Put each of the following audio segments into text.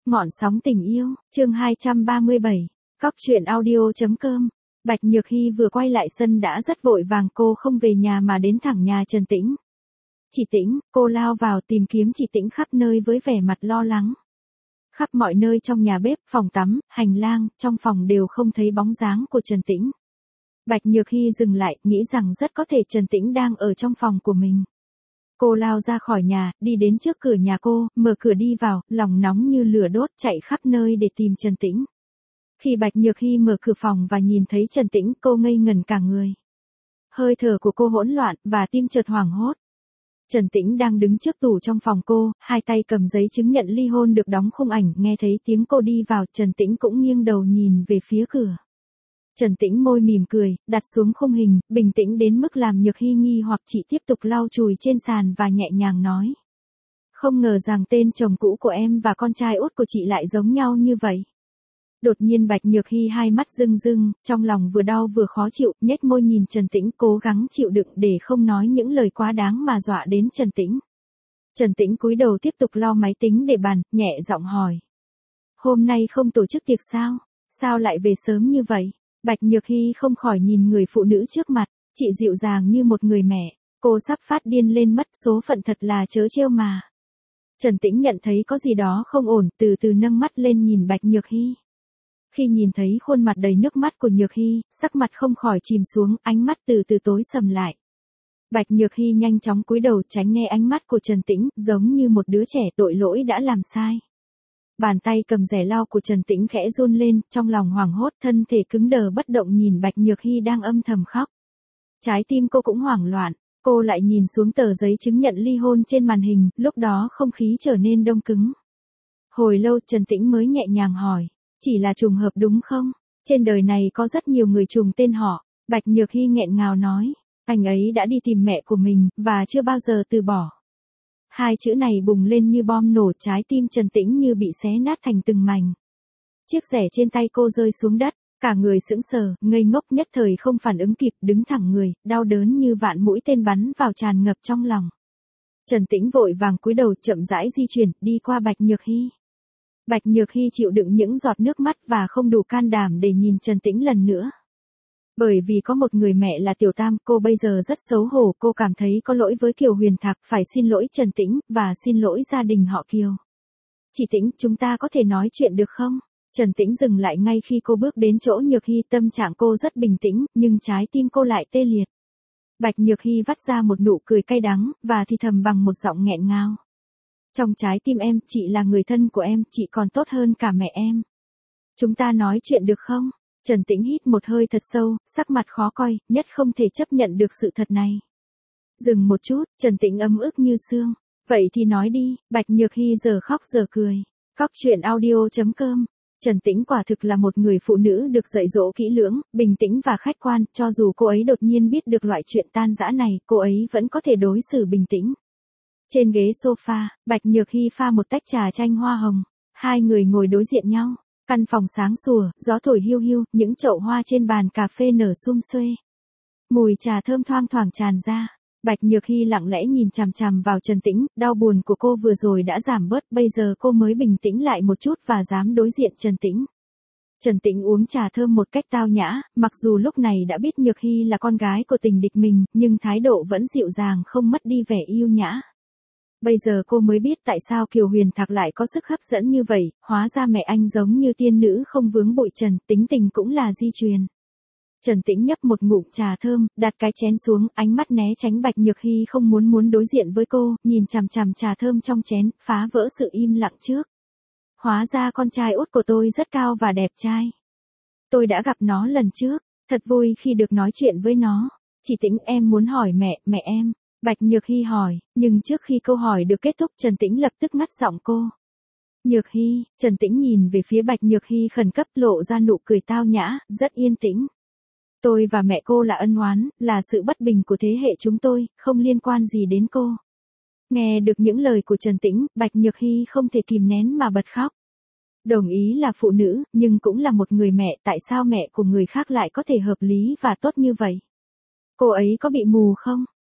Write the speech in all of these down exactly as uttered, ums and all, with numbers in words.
Ngọn sóng tình yêu, chương hai trăm ba mươi bảy, cóc truyện audio.com. Bạch Nhược Hy vừa quay lại sân đã rất vội vàng, cô không về nhà mà đến thẳng nhà Trần Tĩnh. Chị Tĩnh, cô lao vào tìm kiếm chị Tĩnh khắp nơi với vẻ mặt lo lắng. Khắp mọi nơi trong nhà bếp, phòng tắm, hành lang, trong phòng đều không thấy bóng dáng của Trần Tĩnh. Bạch Nhược Hy dừng lại, nghĩ rằng rất có thể Trần Tĩnh đang ở trong phòng của mình. Cô lao ra khỏi nhà, đi đến trước cửa nhà cô, mở cửa đi vào, lòng nóng như lửa đốt, chạy khắp nơi để tìm Trần Tĩnh. Khi Bạch Nhược Hy mở cửa phòng và nhìn thấy Trần Tĩnh, cô ngây ngần cả người. Hơi thở của cô hỗn loạn, và tim chợt hoảng hốt. Trần Tĩnh đang đứng trước tủ trong phòng cô, hai tay cầm giấy chứng nhận ly hôn được đóng khung ảnh, nghe thấy tiếng cô đi vào, Trần Tĩnh cũng nghiêng đầu nhìn về phía cửa. Trần Tĩnh môi mỉm cười, đặt xuống khung hình, bình tĩnh đến mức làm Nhược Hy nghi hoặc. Chị tiếp tục lau chùi trên sàn và nhẹ nhàng nói. Không ngờ rằng tên chồng cũ của em và con trai út của chị lại giống nhau như vậy. Đột nhiên Bạch Nhược Hy hai mắt rưng rưng, trong lòng vừa đau vừa khó chịu, nhếch môi nhìn Trần Tĩnh, cố gắng chịu đựng để không nói những lời quá đáng mà dọa đến Trần Tĩnh. Trần Tĩnh cúi đầu tiếp tục lau máy tính để bàn, nhẹ giọng hỏi. Hôm nay không tổ chức tiệc sao? Sao lại về sớm như vậy? Bạch Nhược Hy không khỏi nhìn người phụ nữ trước mặt, chị dịu dàng như một người mẹ, cô sắp phát điên lên mất, số phận thật là trớ trêu mà. Trần Tĩnh nhận thấy có gì đó không ổn, từ từ nâng mắt lên nhìn Bạch Nhược Hy. Khi nhìn thấy khuôn mặt đầy nước mắt của Nhược Hy, sắc mặt không khỏi chìm xuống, ánh mắt từ từ tối sầm lại. Bạch Nhược Hy nhanh chóng cúi đầu tránh né ánh mắt của Trần Tĩnh, giống như một đứa trẻ tội lỗi đã làm sai. Bàn tay cầm rẻ lau của Trần Tĩnh khẽ run lên, trong lòng hoảng hốt, thân thể cứng đờ bất động nhìn Bạch Nhược Hy đang âm thầm khóc. Trái tim cô cũng hoảng loạn, cô lại nhìn xuống tờ giấy chứng nhận ly hôn trên màn hình, lúc đó không khí trở nên đông cứng. Hồi lâu Trần Tĩnh mới nhẹ nhàng hỏi, chỉ là trùng hợp đúng không? Trên đời này có rất nhiều người trùng tên họ. Bạch Nhược Hy nghẹn ngào nói, anh ấy đã đi tìm mẹ của mình, và chưa bao giờ từ bỏ. Hai chữ này bùng lên như bom nổ, trái tim Trần Tĩnh như bị xé nát thành từng mảnh. Chiếc rẻ trên tay cô rơi xuống đất, cả người sững sờ, ngây ngốc, nhất thời không phản ứng kịp, đứng thẳng người, đau đớn như vạn mũi tên bắn vào tràn ngập trong lòng. Trần Tĩnh vội vàng cúi đầu chậm rãi di chuyển, đi qua Bạch Nhược Hy. Bạch Nhược Hy chịu đựng những giọt nước mắt và không đủ can đảm để nhìn Trần Tĩnh lần nữa. Bởi vì có một người mẹ là Tiểu Tam, cô bây giờ rất xấu hổ, cô cảm thấy có lỗi với Kiều Huyền Thạc, phải xin lỗi Trần Tĩnh, và xin lỗi gia đình họ Kiều. Chị Tĩnh, chúng ta có thể nói chuyện được không? Trần Tĩnh dừng lại ngay khi cô bước đến chỗ Nhược Hy, tâm trạng cô rất bình tĩnh, nhưng trái tim cô lại tê liệt. Bạch Nhược Hy vắt ra một nụ cười cay đắng, và thì thầm bằng một giọng nghẹn ngào. Trong trái tim em, chị là người thân của em, chị còn tốt hơn cả mẹ em. Chúng ta nói chuyện được không? Trần Tĩnh hít một hơi thật sâu, sắc mặt khó coi, nhất không thể chấp nhận được sự thật này. Dừng một chút, Trần Tĩnh ấm ức như xương. Vậy thì nói đi. Bạch Nhược Hy giờ khóc giờ cười. Cóc truyện audio.com. Trần Tĩnh quả thực là một người phụ nữ được dạy dỗ kỹ lưỡng, bình tĩnh và khách quan, cho dù cô ấy đột nhiên biết được loại chuyện tan rã này, cô ấy vẫn có thể đối xử bình tĩnh. Trên ghế sofa, Bạch Nhược Hy pha một tách trà chanh hoa hồng. Hai người ngồi đối diện nhau. Căn phòng sáng sủa, gió thổi hiu hiu, những chậu hoa trên bàn cà phê nở sum xuê. Mùi trà thơm thoang thoảng tràn ra. Bạch Nhược Hy lặng lẽ nhìn chằm chằm vào Trần Tĩnh, đau buồn của cô vừa rồi đã giảm bớt, bây giờ cô mới bình tĩnh lại một chút và dám đối diện Trần Tĩnh. Trần Tĩnh uống trà thơm một cách tao nhã, mặc dù lúc này đã biết Nhược Hy là con gái của tình địch mình, nhưng thái độ vẫn dịu dàng không mất đi vẻ yêu nhã. Bây giờ cô mới biết tại sao Kiều Huyền Thạc lại có sức hấp dẫn như vậy, hóa ra mẹ anh giống như tiên nữ không vướng bụi trần, tính tình cũng là di truyền. Trần Tĩnh nhấp một ngụm trà thơm, đặt cái chén xuống, ánh mắt né tránh. Bạch Nhược Hy không muốn muốn đối diện với cô, nhìn chằm chằm trà thơm trong chén, phá vỡ sự im lặng trước. Hóa ra con trai út của tôi rất cao và đẹp trai. Tôi đã gặp nó lần trước, thật vui khi được nói chuyện với nó. Chị Tĩnh, em muốn hỏi mẹ, mẹ em. Bạch Nhược Hy hỏi, nhưng trước khi câu hỏi được kết thúc, Trần Tĩnh lập tức ngắt giọng cô. Nhược Hy, Trần Tĩnh nhìn về phía Bạch Nhược Hy khẩn cấp, lộ ra nụ cười tao nhã, rất yên tĩnh. Tôi và mẹ cô là ân oán, là sự bất bình của thế hệ chúng tôi, không liên quan gì đến cô. Nghe được những lời của Trần Tĩnh, Bạch Nhược Hy không thể kìm nén mà bật khóc. Đồng ý là phụ nữ, nhưng cũng là một người mẹ, tại sao mẹ của người khác lại có thể hợp lý và tốt như vậy? Cô ấy có bị mù không?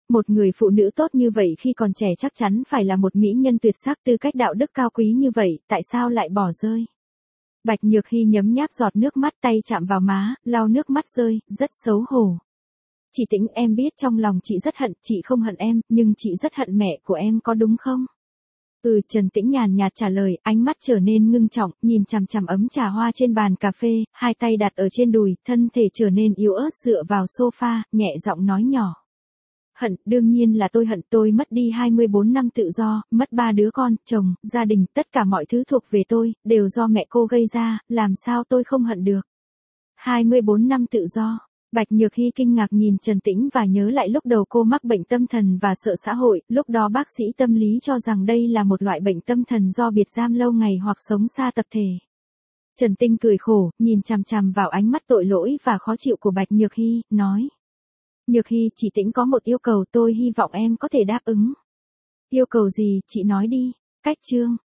Một người phụ nữ tốt như vậy khi còn trẻ chắc chắn phải là một mỹ nhân tuyệt sắc, tư cách đạo đức cao quý như vậy, tại sao lại bỏ rơi? Bạch Nhược Hy nhấm nháp giọt nước mắt, tay chạm vào má, lau nước mắt rơi, rất xấu hổ. Chị Tĩnh, em biết trong lòng chị rất hận, chị không hận em, nhưng chị rất hận mẹ của em, có đúng không? Ừ, Trần Tĩnh nhàn nhạt trả lời, ánh mắt trở nên ngưng trọng, nhìn chằm chằm ấm trà hoa trên bàn cà phê, hai tay đặt ở trên đùi, thân thể trở nên yếu ớt dựa vào sofa, nhẹ giọng nói nhỏ. Hận, đương nhiên là tôi hận, tôi mất đi hai mươi bốn năm tự do, mất ba đứa con, chồng, gia đình, tất cả mọi thứ thuộc về tôi, đều do mẹ cô gây ra, làm sao tôi không hận được. hai mươi bốn năm tự do. Bạch Nhược Hy kinh ngạc nhìn Trần Tĩnh và nhớ lại lúc đầu cô mắc bệnh tâm thần và sợ xã hội, lúc đó bác sĩ tâm lý cho rằng đây là một loại bệnh tâm thần do biệt giam lâu ngày hoặc sống xa tập thể. Trần Tinh cười khổ, nhìn chằm chằm vào ánh mắt tội lỗi và khó chịu của Bạch Nhược Hy, nói. Nhược Hy, chị Tĩnh có một yêu cầu, tôi hy vọng em có thể đáp ứng. Yêu cầu gì, chị nói đi. Cách chương.